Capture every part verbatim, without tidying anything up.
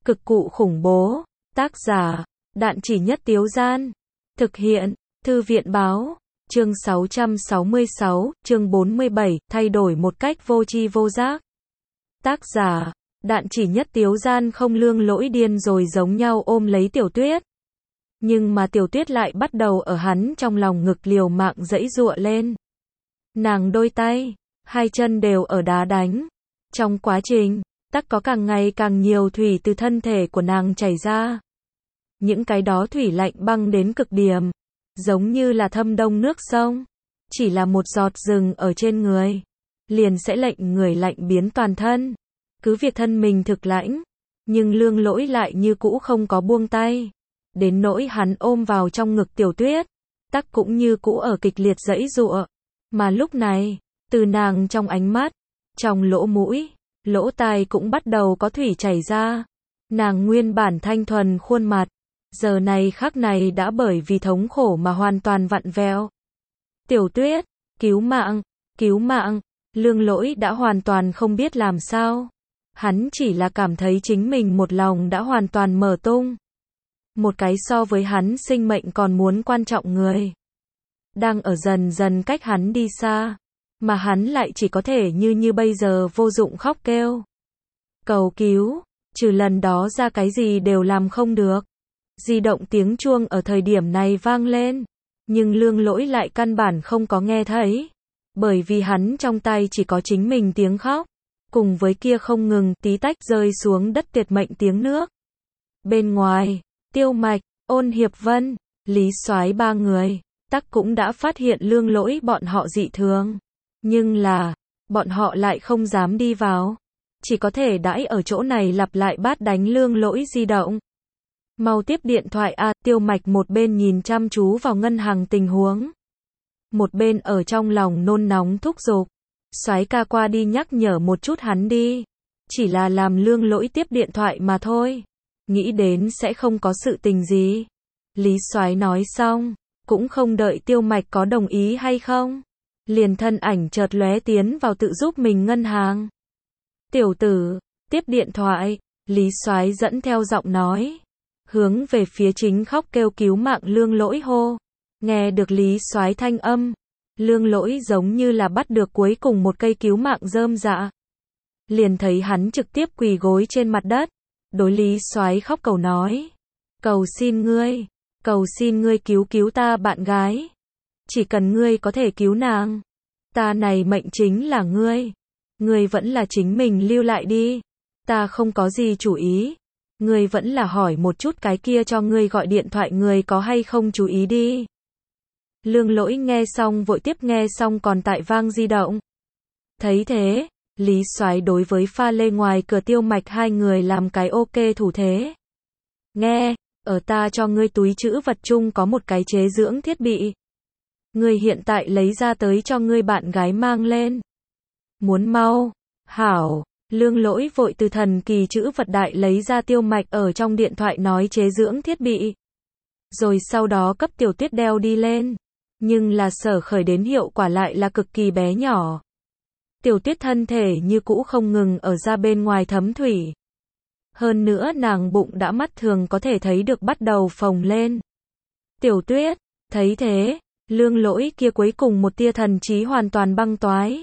Cực cụ khủng bố. Tác giả, Đạn Chỉ Nhất Tiếu Gian. Thực hiện, Thư viện Báo. Chương sáu trăm sáu mươi sáu, chương bốn mươi bảy, thay đổi một cách vô tri vô giác. Tác giả, Đạn Chỉ Nhất Tiếu Gian không lương lỗi điên rồi giống nhau ôm lấy Tiểu Tuyết. Nhưng mà Tiểu Tuyết lại bắt đầu ở hắn trong lòng ngực liều mạng giãy giụa lên. Nàng đôi tay, hai chân đều ở đá đánh. Trong quá trình, tắc có càng ngày càng nhiều thủy từ thân thể của nàng chảy ra. Những cái đó thủy lạnh băng đến cực điểm, giống như là thâm đông nước sông. Chỉ là một giọt rừng ở trên người, liền sẽ lệnh người lạnh biến toàn thân. Cứ việc thân mình thực lãnh, nhưng lương lỗi lại như cũ không có buông tay. Đến nỗi hắn ôm vào trong ngực Tiểu Tuyết, tắc cũng như cũ ở kịch liệt giãy giụa. Mà lúc này, từ nàng trong ánh mắt, trong lỗ mũi, lỗ tai cũng bắt đầu có thủy chảy ra. Nàng nguyên bản thanh thuần khuôn mặt, giờ này khắc này đã bởi vì thống khổ mà hoàn toàn vặn vẹo. Tiểu Tuyết, cứu mạng, cứu mạng, lương lỗi đã hoàn toàn không biết làm sao. Hắn chỉ là cảm thấy chính mình một lòng đã hoàn toàn mở tung. Một cái so với hắn sinh mệnh còn muốn quan trọng người, đang ở dần dần cách hắn đi xa. Mà hắn lại chỉ có thể như như bây giờ vô dụng khóc kêu. Cầu cứu, trừ lần đó ra cái gì đều làm không được. Di động tiếng chuông ở thời điểm này vang lên. Nhưng lương lỗi lại căn bản không có nghe thấy. Bởi vì hắn trong tay chỉ có chính mình tiếng khóc. Cùng với kia không ngừng tí tách rơi xuống đất tuyệt mệnh tiếng nước. Bên ngoài, Tiêu Mạch, Ôn Hiệp Vân, Lý Soái ba người, tắc cũng đã phát hiện lương lỗi bọn họ dị thường. Nhưng là, bọn họ lại không dám đi vào. Chỉ có thể đãi ở chỗ này lặp lại bát đánh lương lỗi di động. Mau tiếp điện thoại a. Tiêu Mạch một bên nhìn chăm chú vào ngân hàng tình huống, một bên ở trong lòng nôn nóng thúc giục. Soái ca qua đi nhắc nhở một chút hắn đi. Chỉ là làm lương lỗi tiếp điện thoại mà thôi. Nghĩ đến sẽ không có sự tình gì. Lý Soái nói xong, cũng không đợi Tiêu Mạch có đồng ý hay không, liền thân ảnh chợt lóe tiến vào tự giúp mình ngân hàng. Tiểu tử, tiếp điện thoại, Lý Soái dẫn theo giọng nói, hướng về phía chính khóc kêu cứu mạng lương lỗi hô. Nghe được Lý Soái thanh âm, lương lỗi giống như là bắt được cuối cùng một cây cứu mạng rơm rạ. Liền thấy hắn trực tiếp quỳ gối trên mặt đất, đối Lý Soái khóc cầu nói. Cầu xin ngươi, cầu xin ngươi cứu cứu ta bạn gái. Chỉ cần ngươi có thể cứu nàng, ta này mệnh chính là ngươi. Ngươi vẫn là chính mình lưu lại đi. Ta không có gì chủ ý. Ngươi vẫn là hỏi một chút cái kia cho ngươi gọi điện thoại người có hay không chú ý đi. Lương lỗi nghe xong vội tiếp nghe xong còn tại vang di động. Thấy thế, Lý Soái đối với pha lê ngoài cửa Tiêu Mạch hai người làm cái ok thủ thế. Nghe, ở ta cho ngươi túi trữ vật chung có một cái chế dưỡng thiết bị. Ngươi hiện tại lấy ra tới cho ngươi bạn gái mang lên. Muốn mau, hảo, lương lỗi vội từ thần kỳ trữ vật đại lấy ra Tiêu Mạch ở trong điện thoại nói chế dưỡng thiết bị. Rồi sau đó cấp Tiểu Tuyết đeo đi lên. Nhưng là sở khởi đến hiệu quả lại là cực kỳ bé nhỏ. Tiểu Tuyết thân thể như cũ không ngừng ở ra bên ngoài thấm thủy. Hơn nữa nàng bụng đã mắt thường có thể thấy được bắt đầu phồng lên. Tiểu Tuyết, thấy thế, lương lỗi kia cuối cùng một tia thần trí hoàn toàn băng toái.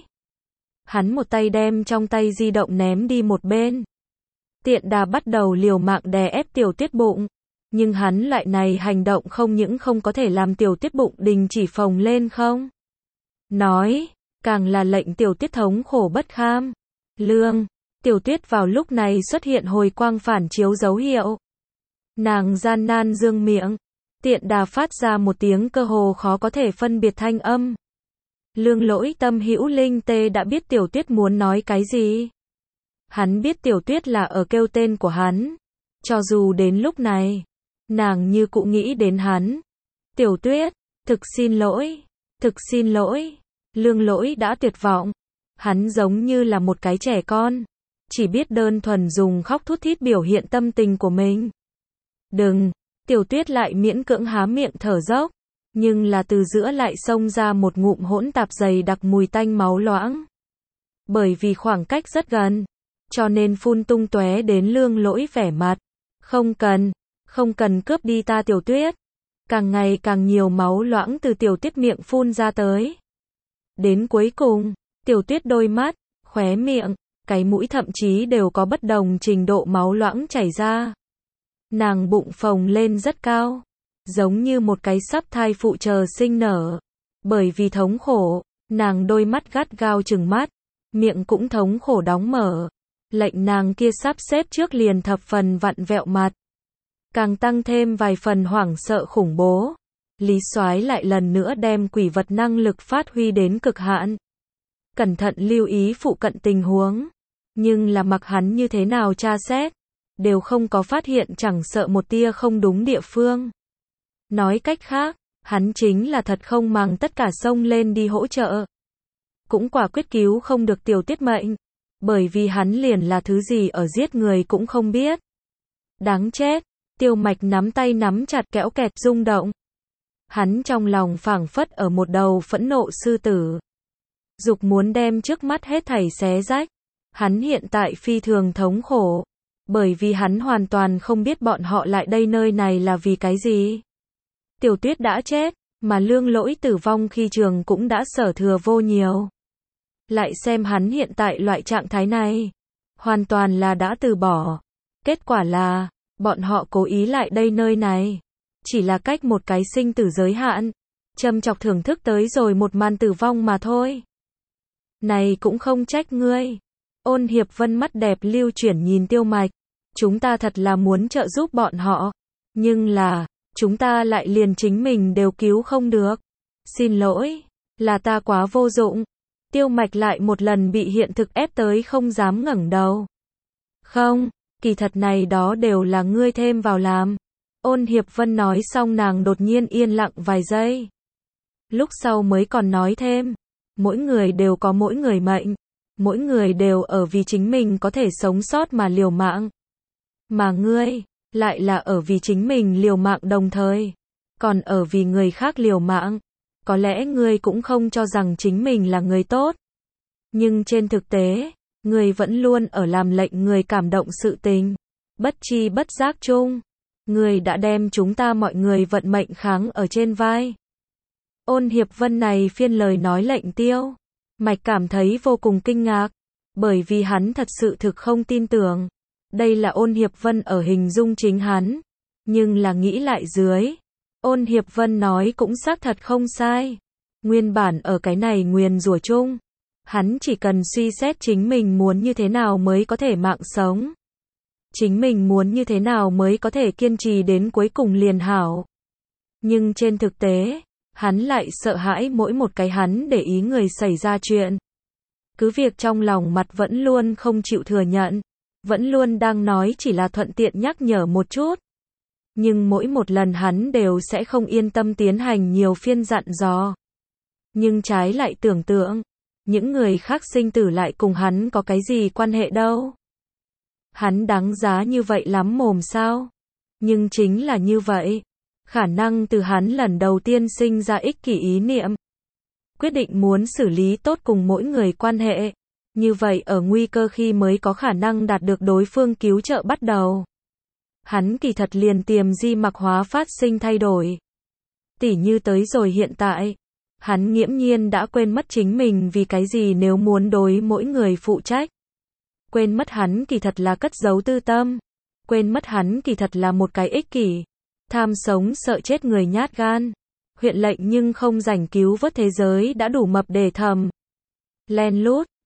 Hắn một tay đem trong tay di động ném đi một bên. Tiện đà bắt đầu liều mạng đè ép Tiểu Tuyết bụng. Nhưng hắn lại này hành động không những không có thể làm Tiểu Tuyết bụng đình chỉ phồng lên không nói, càng là lệnh Tiểu Tuyết thống khổ bất kham. Lương, Tiểu Tuyết vào lúc này xuất hiện hồi quang phản chiếu dấu hiệu. Nàng gian nan dương miệng, tiện đà phát ra một tiếng cơ hồ khó có thể phân biệt thanh âm. Lương lỗi tâm hữu linh tê đã biết Tiểu Tuyết muốn nói cái gì. Hắn biết Tiểu Tuyết là ở kêu tên của hắn. Cho dù đến lúc này, nàng như cụ nghĩ đến hắn. Tiểu Tuyết, thực xin lỗi, thực xin lỗi. Lương lỗi đã tuyệt vọng. Hắn giống như là một cái trẻ con, chỉ biết đơn thuần dùng khóc thút thít biểu hiện tâm tình của mình. Đừng, Tiểu Tuyết lại miễn cưỡng há miệng thở dốc. Nhưng là từ giữa lại xông ra một ngụm hỗn tạp dày đặc mùi tanh máu loãng. Bởi vì khoảng cách rất gần, cho nên phun tung tóe đến lương lỗi vẻ mặt. Không cần, không cần cướp đi ta Tiểu Tuyết. Càng ngày càng nhiều máu loãng từ Tiểu Tuyết miệng phun ra tới. Đến cuối cùng, Tiểu Tuyết đôi mắt, khóe miệng, cái mũi thậm chí đều có bất đồng trình độ máu loãng chảy ra. Nàng bụng phồng lên rất cao, giống như một cái sắp thai phụ chờ sinh nở. Bởi vì thống khổ, nàng đôi mắt gắt gao trừng mắt, miệng cũng thống khổ đóng mở. Lệnh nàng kia sắp xếp trước liền thập phần vặn vẹo mặt, càng tăng thêm vài phần hoảng sợ khủng bố. Lý Soái lại lần nữa đem quỷ vật năng lực phát huy đến cực hạn. Cẩn thận lưu ý phụ cận tình huống, nhưng là mặc hắn như thế nào tra xét, đều không có phát hiện chẳng sợ một tia không đúng địa phương. Nói cách khác, hắn chính là thật không màng tất cả xông lên đi hỗ trợ. Cũng quả quyết cứu không được Tiểu Tuyết mệnh, bởi vì hắn liền là thứ gì ở giết người cũng không biết. Đáng chết, Tiêu Mạch nắm tay nắm chặt kéo kẹt rung động. Hắn trong lòng phảng phất ở một đầu phẫn nộ sư tử, dục muốn đem trước mắt hết thảy xé rách. Hắn hiện tại phi thường thống khổ, bởi vì hắn hoàn toàn không biết bọn họ lại đây nơi này là vì cái gì. Tiểu Tuyết đã chết, mà Lương Lỗi tử vong khi trường cũng đã sở thừa vô nhiều. Lại xem hắn hiện tại loại trạng thái này, hoàn toàn là đã từ bỏ. Kết quả là, bọn họ cố ý lại đây nơi này, chỉ là cách một cái sinh tử giới hạn, châm chọc thưởng thức tới rồi một màn tử vong mà thôi. Này cũng không trách ngươi. Ôn Hiệp Vân mắt đẹp lưu chuyển nhìn Tiêu Mạch. Chúng ta thật là muốn trợ giúp bọn họ, nhưng là, chúng ta lại liền chính mình đều cứu không được. Xin lỗi, là ta quá vô dụng. Tiêu Mạch lại một lần bị hiện thực ép tới không dám ngẩng đầu. Không, kỳ thật này đó đều là ngươi thêm vào làm. Ôn Hiệp Vân nói xong nàng đột nhiên yên lặng vài giây. Lúc sau mới còn nói thêm, mỗi người đều có mỗi người mệnh, mỗi người đều ở vì chính mình có thể sống sót mà liều mạng. Mà ngươi, lại là ở vì chính mình liều mạng đồng thời, còn ở vì người khác liều mạng. Có lẽ ngươi cũng không cho rằng chính mình là người tốt, nhưng trên thực tế, ngươi vẫn luôn ở làm lệnh người cảm động sự tình. Bất chi bất giác chung, ngươi đã đem chúng ta mọi người vận mệnh kháng ở trên vai. Ôn Hiệp Vân này phiên lời nói lệnh Tiêu Mạch cảm thấy vô cùng kinh ngạc, bởi vì hắn thật sự thực không tin tưởng. Đây là Ôn Hiệp Vân ở hình dung chính hắn, nhưng là nghĩ lại dưới, Ôn Hiệp Vân nói cũng xác thật không sai. Nguyên bản ở cái này nguyền rủa chung, hắn chỉ cần suy xét chính mình muốn như thế nào mới có thể mạng sống, chính mình muốn như thế nào mới có thể kiên trì đến cuối cùng liền hảo. Nhưng trên thực tế, hắn lại sợ hãi mỗi một cái hắn để ý người xảy ra chuyện. Cứ việc trong lòng mặt vẫn luôn không chịu thừa nhận, vẫn luôn đang nói chỉ là thuận tiện nhắc nhở một chút. Nhưng mỗi một lần hắn đều sẽ không yên tâm tiến hành nhiều phiên dặn dò. Nhưng trái lại tưởng tượng, những người khác sinh tử lại cùng hắn có cái gì quan hệ đâu. Hắn đáng giá như vậy lắm mồm sao? Nhưng chính là như vậy. Khả năng từ hắn lần đầu tiên sinh ra ích kỷ ý niệm. Quyết định muốn xử lý tốt cùng mỗi người quan hệ. Như vậy ở nguy cơ khi mới có khả năng đạt được đối phương cứu trợ bắt đầu. Hắn kỳ thật liền tiềm di mặc hóa phát sinh thay đổi. Tỉ như tới rồi hiện tại, hắn nghiễm nhiên đã quên mất chính mình vì cái gì nếu muốn đối mỗi người phụ trách. Quên mất hắn kỳ thật là cất giấu tư tâm. Quên mất hắn kỳ thật là một cái ích kỷ, tham sống sợ chết người nhát gan. Huyện lệnh nhưng không rảnh cứu vớt thế giới đã đủ mập để thầm. Len lút,